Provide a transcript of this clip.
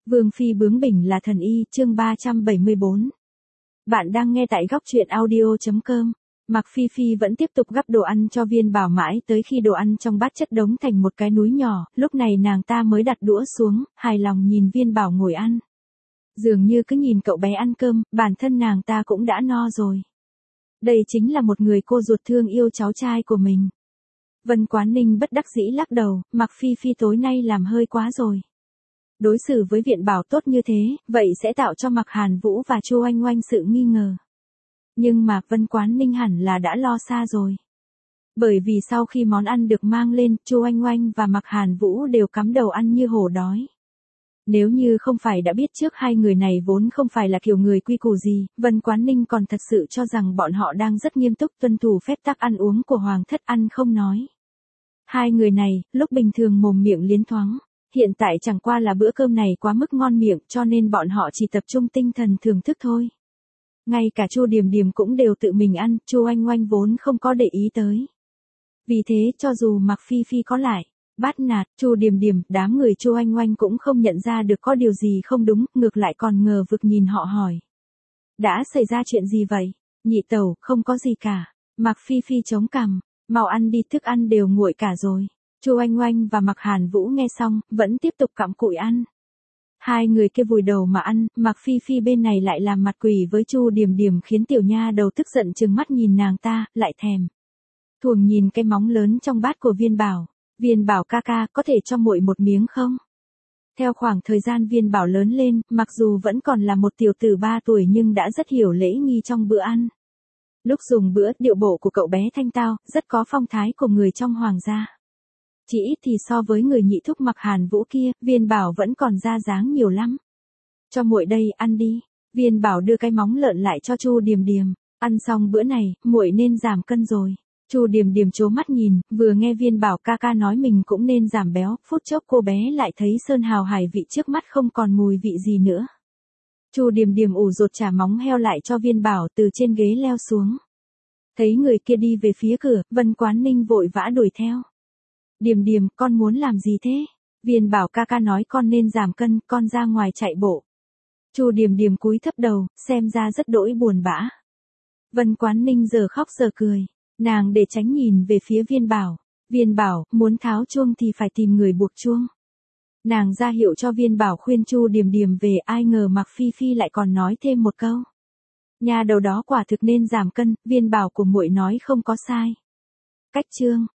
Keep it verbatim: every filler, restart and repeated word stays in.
Vương phi bướng bỉnh là thần y, chương ba trăm bảy mươi bốn. Bạn đang nghe tại góc truyện audio chấm com. Mạc Phi Phi vẫn tiếp tục gắp đồ ăn cho Viên Bảo mãi tới khi đồ ăn trong bát chất đống thành một cái núi nhỏ, lúc này nàng ta mới đặt đũa xuống, hài lòng nhìn Viên Bảo ngồi ăn. Dường như cứ nhìn cậu bé ăn cơm, bản thân nàng ta cũng đã no rồi. Đây chính là một người cô ruột thương yêu cháu trai của mình. Vân Quán Ninh bất đắc dĩ lắc đầu, Mạc Phi Phi tối nay làm hơi quá rồi. Đối xử với Viện Bảo tốt như thế, vậy sẽ tạo cho Mạc Hàn Vũ và Chu Oanh Oanh sự nghi ngờ. Nhưng Mạc Vân Quán Ninh hẳn là đã lo xa rồi. Bởi vì sau khi món ăn được mang lên, Chu Oanh Oanh và Mạc Hàn Vũ đều cắm đầu ăn như hổ đói. Nếu như không phải đã biết trước hai người này vốn không phải là kiểu người quy củ gì, Vân Quán Ninh còn thật sự cho rằng bọn họ đang rất nghiêm túc tuân thủ phép tắc ăn uống của Hoàng thất ăn không nói. Hai người này, lúc bình thường mồm miệng liến thoáng. Hiện tại chẳng qua là bữa cơm này quá mức ngon miệng cho nên bọn họ chỉ tập trung tinh thần thưởng thức thôi. Ngay cả Chu Điềm Điềm cũng đều tự mình ăn, Chu Oanh Oanh vốn không có để ý tới. Vì thế cho dù Mạc Phi Phi có lại, bắt nạt, Chu Điềm Điềm, đám người Chu Oanh Oanh cũng không nhận ra được có điều gì không đúng, ngược lại còn ngờ vực nhìn họ hỏi. Đã xảy ra chuyện gì vậy? Nhị tẩu, không có gì cả. Mạc Phi Phi chống cằm, mau ăn đi, thức ăn đều nguội cả rồi. Chu Oanh Oanh và Mạc Hàn Vũ nghe xong, vẫn tiếp tục cặm cụi ăn. Hai người kia vùi đầu mà ăn, Mạc Phi Phi bên này lại làm mặt quỷ với Chu Điềm Điềm khiến tiểu nha đầu tức giận trừng mắt nhìn nàng ta, lại thèm. Thuồng nhìn cái móng lớn trong bát của Viên Bảo. Viên Bảo ca ca, có thể cho muội một miếng không? Theo khoảng thời gian Viên Bảo lớn lên, mặc dù vẫn còn là một tiểu tử ba tuổi nhưng đã rất hiểu lễ nghi trong bữa ăn. Lúc dùng bữa, điệu bộ của cậu bé thanh tao, rất có phong thái của người trong hoàng gia. Chỉ ít thì so với người nhị thúc Mạc Hàn Vũ kia, Viên Bảo vẫn còn ra dáng nhiều lắm. Cho muội đây, ăn đi. Viên Bảo đưa cái móng lợn lại cho Chu Điềm Điềm. Ăn xong bữa này, muội nên giảm cân rồi. Chu Điềm Điềm trố mắt nhìn, vừa nghe Viên Bảo ca ca nói mình cũng nên giảm béo, phút chốc cô bé lại thấy sơn hào hải vị trước mắt không còn mùi vị gì nữa. Chu Điềm Điềm ủ rột chả móng heo lại cho Viên Bảo từ trên ghế leo xuống. Thấy người kia đi về phía cửa, Vân Quán Ninh vội vã đuổi theo. Điềm Điềm, con muốn làm gì thế? Viên Bảo ca ca nói con nên giảm cân, con ra ngoài chạy bộ. Chu Điềm Điềm cúi thấp đầu, xem ra rất đỗi buồn bã. Vân Quán Ninh giờ khóc giờ cười, nàng để tránh nhìn về phía Viên Bảo. Viên Bảo, muốn tháo chuông thì phải tìm người buộc chuông. Nàng ra hiệu cho Viên Bảo khuyên Chu Điềm Điềm về, ai ngờ Mạc Phi Phi lại còn nói thêm một câu. Nhà đầu đó quả thực nên giảm cân, Viên Bảo của muội nói không có sai. Cách chương